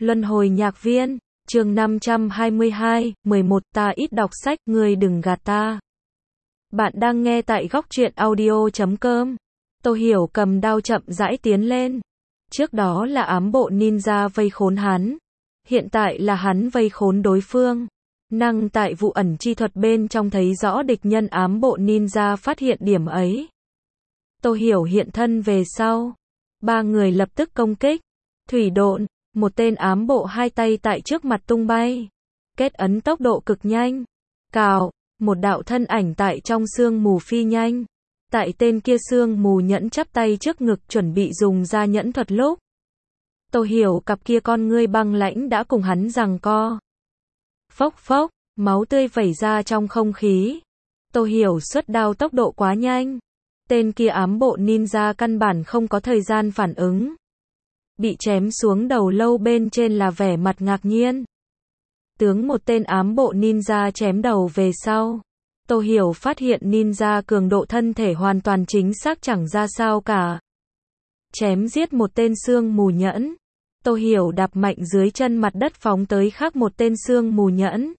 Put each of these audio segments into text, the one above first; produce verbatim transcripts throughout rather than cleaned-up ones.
Luân hồi nhạc viên, chương năm trăm hai mươi hai, mười một ta ít đọc sách, ngươi đừng gạt ta. Bạn đang nghe tại góc truyện audio chấm com. Tô Hiểu cầm đao chậm rãi tiến lên. Trước đó là ám bộ ninja vây khốn hắn. Hiện tại là hắn vây khốn đối phương. Năng tại vụ ẩn chi thuật bên trong thấy rõ địch nhân ám bộ ninja phát hiện điểm ấy. Tô Hiểu hiện thân về sau. Ba người lập tức công kích. Thủy độn, một tên ám bộ hai tay tại trước mặt tung bay. Kết ấn tốc độ cực nhanh. Cào, một đạo thân ảnh tại trong sương mù phi nhanh. Tại tên kia sương mù nhẫn chắp tay trước ngực chuẩn bị dùng ra nhẫn thuật lúc. Tô Hiểu cặp kia con ngươi băng lãnh đã cùng hắn giằng co. Phốc phốc, máu tươi vẩy ra trong không khí. Tô Hiểu xuất đao tốc độ quá nhanh. Tên kia ám bộ ninja căn bản không có thời gian phản ứng. Bị chém xuống đầu lâu bên trên là vẻ mặt ngạc nhiên. Tướng một tên ám bộ ninja chém đầu về sau. Tô Hiểu phát hiện ninja cường độ thân thể hoàn toàn chính xác chẳng ra sao cả. Chém giết một tên sương mù nhẫn. Tô Hiểu đạp mạnh dưới chân mặt đất phóng tới khác một tên sương mù nhẫn.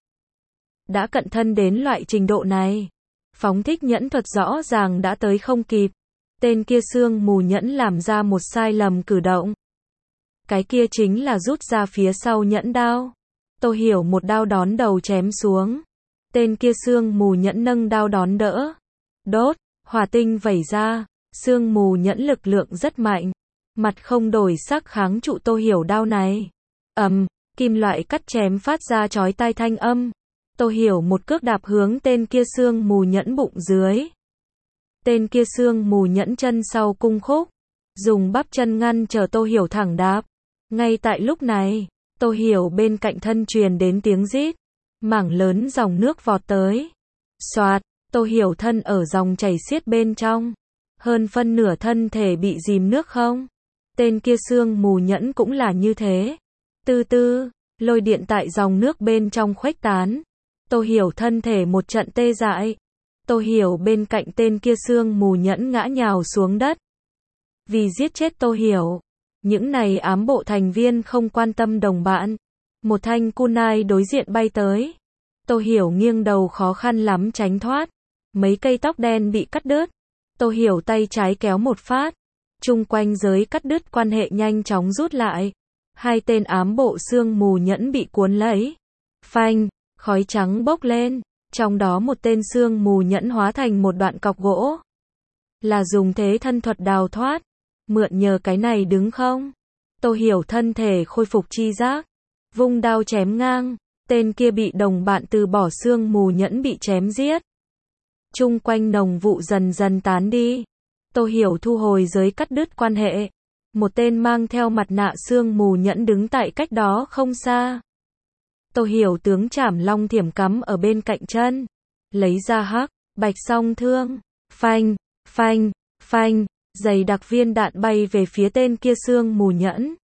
Đã cận thân đến loại trình độ này. Phóng thích nhẫn thuật rõ ràng đã tới không kịp. Tên kia sương mù nhẫn làm ra một sai lầm cử động. Cái kia chính là rút ra phía sau nhẫn đao. Tô Hiểu một đao đón đầu chém xuống. Tên kia sương mù nhẫn nâng đao đón đỡ. Đốt, hỏa tinh vẩy ra. Sương mù nhẫn lực lượng rất mạnh. Mặt không đổi sắc kháng trụ Tô Hiểu đao này. Ầm, kim loại cắt chém phát ra chói tai thanh âm. Tô Hiểu một cước đạp hướng tên kia sương mù nhẫn bụng dưới. Tên kia sương mù nhẫn chân sau cung khúc. Dùng bắp chân ngăn chờ Tô Hiểu thẳng đạp. Ngay tại lúc này, Tô Hiểu bên cạnh thân truyền đến tiếng rít. Mảng lớn dòng nước vọt tới. Xoạt, Tô Hiểu thân ở dòng chảy xiết bên trong. Hơn phân nửa thân thể bị dìm nước không. Tên kia sương mù nhẫn cũng là như thế. Tư tư, lôi điện tại dòng nước bên trong khuếch tán. Tô Hiểu thân thể một trận tê dại. Tô Hiểu bên cạnh tên kia sương mù nhẫn ngã nhào xuống đất. Vì giết chết Tô Hiểu, những này ám bộ thành viên không quan tâm đồng bạn. Một thanh kunai đối diện bay tới. Tô Hiểu nghiêng đầu khó khăn lắm tránh thoát. Mấy cây tóc đen bị cắt đứt. Tô Hiểu tay trái kéo một phát. Chung quanh giới cắt đứt quan hệ nhanh chóng rút lại. Hai tên ám bộ sương mù nhẫn bị cuốn lấy. Phanh, khói trắng bốc lên. Trong đó một tên sương mù nhẫn hóa thành một đoạn cọc gỗ. Là dùng thế thân thuật đào thoát. Mượn nhờ cái này đứng không? Tô Hiểu thân thể khôi phục chi giác. Vung đao chém ngang. Tên kia bị đồng bạn từ bỏ sương mù nhẫn bị chém giết. Chung quanh nồng vụ dần dần tán đi. Tô Hiểu thu hồi giới cắt đứt quan hệ. Một tên mang theo mặt nạ sương mù nhẫn đứng tại cách đó không xa. Tô Hiểu tướng chảm long thiểm cắm ở bên cạnh chân. Lấy ra hắc, bạch song thương. Phanh, phanh, phanh. Dày đặc viên đạn bay về phía tên kia sương mù nhẫn.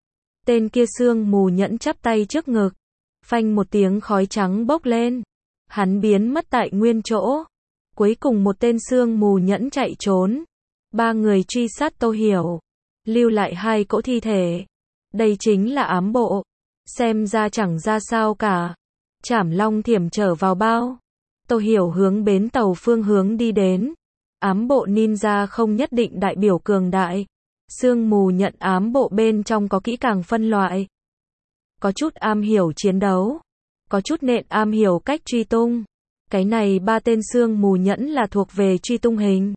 Tên kia sương mù nhẫn chắp tay trước ngực. Phanh một tiếng khói trắng bốc lên. Hắn biến mất tại nguyên chỗ. Cuối cùng một tên sương mù nhẫn chạy trốn. Ba người truy sát Tô Hiểu. Lưu lại hai cỗ thi thể. Đây chính là ám bộ. Xem ra chẳng ra sao cả. Chảm long thiểm trở vào bao. Tô Hiểu hướng bến tàu phương hướng đi đến. Ám bộ ninja không nhất định đại biểu cường đại. Sương mù nhận ám bộ bên trong có kỹ càng phân loại. Có chút am hiểu chiến đấu. Có chút nện am hiểu cách truy tung. Cái này ba tên sương mù nhẫn là thuộc về truy tung hình.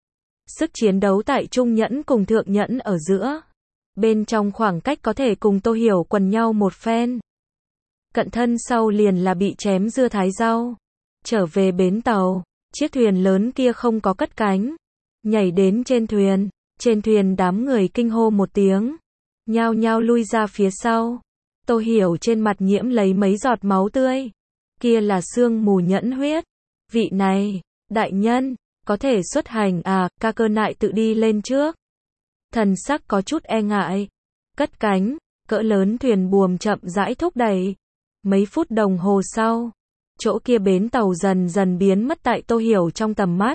Sức chiến đấu tại trung nhẫn cùng thượng nhẫn ở giữa. Bên trong khoảng cách có thể cùng Tô Hiểu quần nhau một phen. Cận thân sau liền là bị chém dưa thái rau. Trở về bến tàu. Chiếc thuyền lớn kia không có cất cánh. Nhảy đến trên thuyền. Trên thuyền đám người kinh hô một tiếng. Nhao nhao lui ra phía sau. Tô Hiểu trên mặt nhiễm lấy mấy giọt máu tươi. Kia là sương mù nhẫn huyết. Vị này, đại nhân, có thể xuất hành à, ca cơ nại tự đi lên trước. Thần sắc có chút e ngại. Cất cánh, cỡ lớn thuyền buồm chậm rãi thúc đẩy. Mấy phút đồng hồ sau. Chỗ kia bến tàu dần dần biến mất tại Tô Hiểu trong tầm mắt.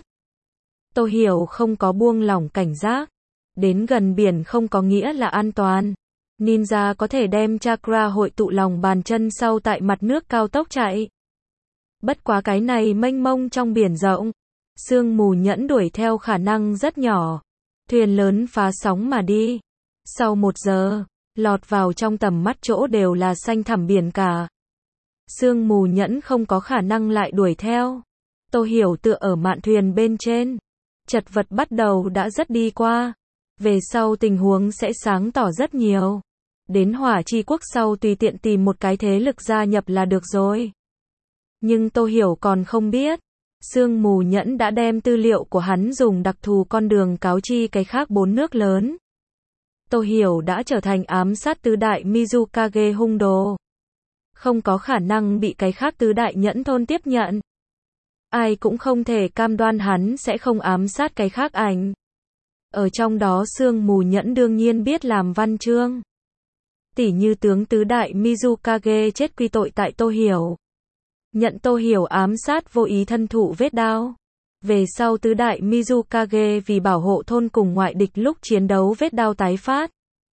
Tô Hiểu không có buông lỏng cảnh giác. Đến gần biển không có nghĩa là an toàn. Ninja có thể đem chakra hội tụ lòng bàn chân sau tại mặt nước cao tốc chạy. Bất quá cái này mênh mông trong biển rộng. Sương mù nhẫn đuổi theo khả năng rất nhỏ. Thuyền lớn phá sóng mà đi. Sau một giờ, lọt vào trong tầm mắt chỗ đều là xanh thẳm biển cả. Sương mù nhẫn không có khả năng lại đuổi theo. Tô Hiểu tựa ở mạn thuyền bên trên. Chật vật bắt đầu đã rất đi qua. Về sau tình huống sẽ sáng tỏ rất nhiều. Đến Hỏa Chi Quốc sau tùy tiện tìm một cái thế lực gia nhập là được rồi. Nhưng Tô Hiểu còn không biết. Sương mù nhẫn đã đem tư liệu của hắn dùng đặc thù con đường cáo chi cái khác bốn nước lớn. Tô Hiểu đã trở thành ám sát tứ đại Mizukage hung đồ. Không có khả năng bị cái khác tứ đại nhẫn thôn tiếp nhận. Ai cũng không thể cam đoan hắn sẽ không ám sát cái khác ảnh. Ở trong đó sương mù nhẫn đương nhiên biết làm văn chương. Tỉ như tướng tứ đại Mizukage chết quy tội tại Tô Hiểu. Nhận Tô Hiểu ám sát vô ý thân thụ vết đao. Về sau tứ đại Mizukage vì bảo hộ thôn cùng ngoại địch lúc chiến đấu vết đao tái phát.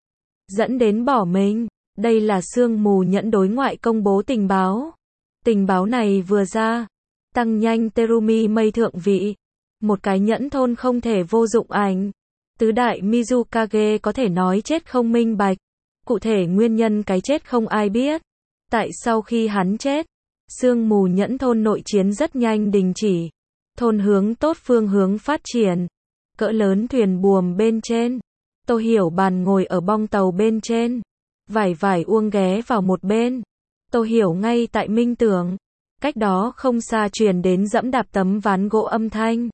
Dẫn đến bỏ mình. Đây là sương mù nhẫn đối ngoại công bố tình báo. Tình báo này vừa ra. Tăng nhanh Terumi mây thượng vị. Một cái nhẫn thôn không thể vô dụng ảnh. Tứ đại Mizukage có thể nói chết không minh bạch. Cụ thể nguyên nhân cái chết không ai biết. Tại sau khi hắn chết, sương mù nhẫn thôn nội chiến rất nhanh đình chỉ. Thôn hướng tốt phương hướng phát triển. Cỡ lớn thuyền buồm bên trên. Tô Hiểu bàn ngồi ở bong tàu bên trên. Vải vải uông ghé vào một bên. Tô Hiểu ngay tại minh tưởng. Cách đó không xa truyền đến dẫm đạp tấm ván gỗ âm thanh.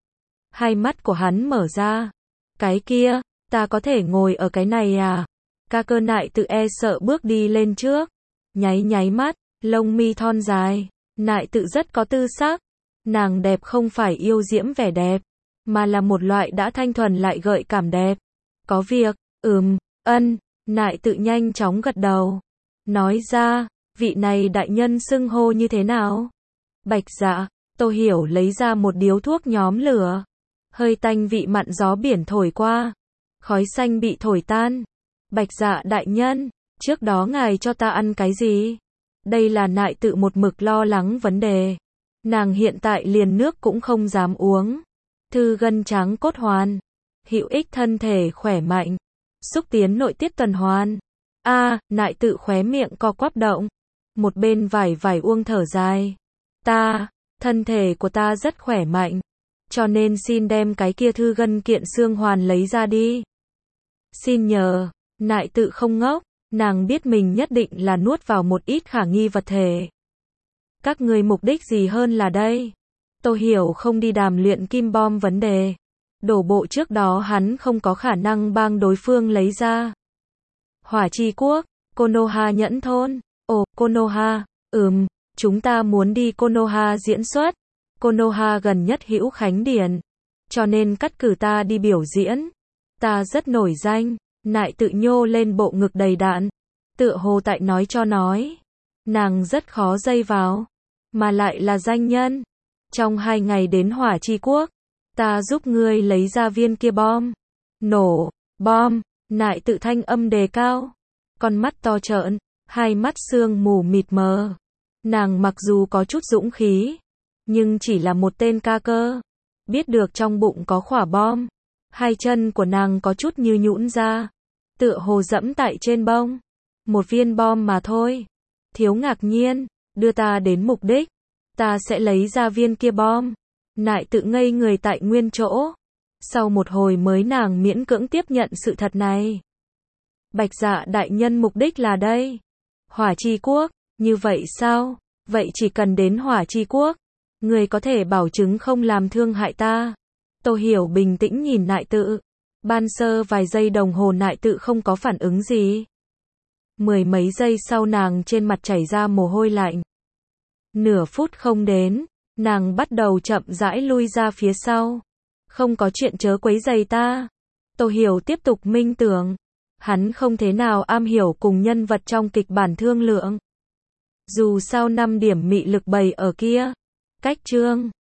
Hai mắt của hắn mở ra. Cái kia, ta có thể ngồi ở cái này à? Ca Cơ Nại tự e sợ bước đi lên trước. Nháy nháy mắt, lông mi thon dài. Nại tự rất có tư sắc. Nàng đẹp không phải yêu diễm vẻ đẹp, mà là một loại đã thanh thuần lại gợi cảm đẹp. Có việc, ừm, ân, Nại tự nhanh chóng gật đầu. Nói ra, vị này đại nhân xưng hô như thế nào? Bạch Dạ. Tô Hiểu lấy ra một điếu thuốc nhóm lửa. Hơi tanh vị mặn gió biển thổi qua. Khói xanh bị thổi tan. Bạch Dạ đại nhân, trước đó ngài cho ta ăn cái gì? Đây là Nại tự một mực lo lắng vấn đề. Nàng hiện tại liền nước cũng không dám uống. Thư gân tráng cốt hoàn. Hữu ích thân thể khỏe mạnh. Xúc tiến nội tiết tuần hoàn. A, à, Nại tự khóe miệng co quắp động. Một bên vải vải uông thở dài. Ta, thân thể của ta rất khỏe mạnh. Cho nên xin đem cái kia thư gân kiện xương hoàn lấy ra đi. Xin nhờ. Nại tự không ngốc. Nàng biết mình nhất định là nuốt vào một ít khả nghi vật thể. Các người mục đích gì hơn là đây? Tô Hiểu không đi đàm luyện kim bom vấn đề. Đổ bộ trước đó hắn không có khả năng bang đối phương lấy ra. Hỏa Chi Quốc, Konoha nhẫn thôn. Ồ, Konoha, ừm, chúng ta muốn đi Konoha diễn xuất. Konoha gần nhất hữu khánh điển. Cho nên cắt cử ta đi biểu diễn. Ta rất nổi danh. Nại tự nhô lên bộ ngực đầy đạn. Tựa hồ tại nói cho nói. Nàng rất khó dây vào. Mà lại là danh nhân. Trong hai ngày đến Hỏa Chi Quốc, ta giúp ngươi lấy ra viên kia bom. Nổ, bom, Nại tự thanh âm đề cao. Con mắt to trợn, hai mắt sương mù mịt mờ. Nàng mặc dù có chút dũng khí, nhưng chỉ là một tên ca cơ. Biết được trong bụng có khỏa bom. Hai chân của nàng có chút như nhũn ra. Tựa hồ dẫm tại trên bông. Một viên bom mà thôi. Thiếu ngạc nhiên, đưa ta đến mục đích. Ta sẽ lấy ra viên kia bom. Nại tự ngây người tại nguyên chỗ. Sau một hồi mới nàng miễn cưỡng tiếp nhận sự thật này. Bạch Dạ đại nhân mục đích là đây. Hỏa Chi Quốc, như vậy sao? Vậy chỉ cần đến Hỏa Chi Quốc, người có thể bảo chứng không làm thương hại ta. Tô Hiểu bình tĩnh nhìn Nại tự. Ban sơ vài giây đồng hồ Nại tự không có phản ứng gì. Mười mấy giây sau nàng trên mặt chảy ra mồ hôi lạnh. Nửa phút không đến, nàng bắt đầu chậm rãi lui ra phía sau. Không có chuyện chớ quấy rầy ta. Tô Hiểu tiếp tục minh tưởng. Hắn không thế nào am hiểu cùng nhân vật trong kịch bản thương lượng. Dù sao năm điểm mị lực bày ở kia. Cách chương